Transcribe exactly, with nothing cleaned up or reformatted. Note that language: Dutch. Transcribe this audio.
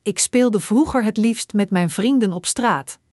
Ik speelde vroeger het liefst met mijn vrienden op straat.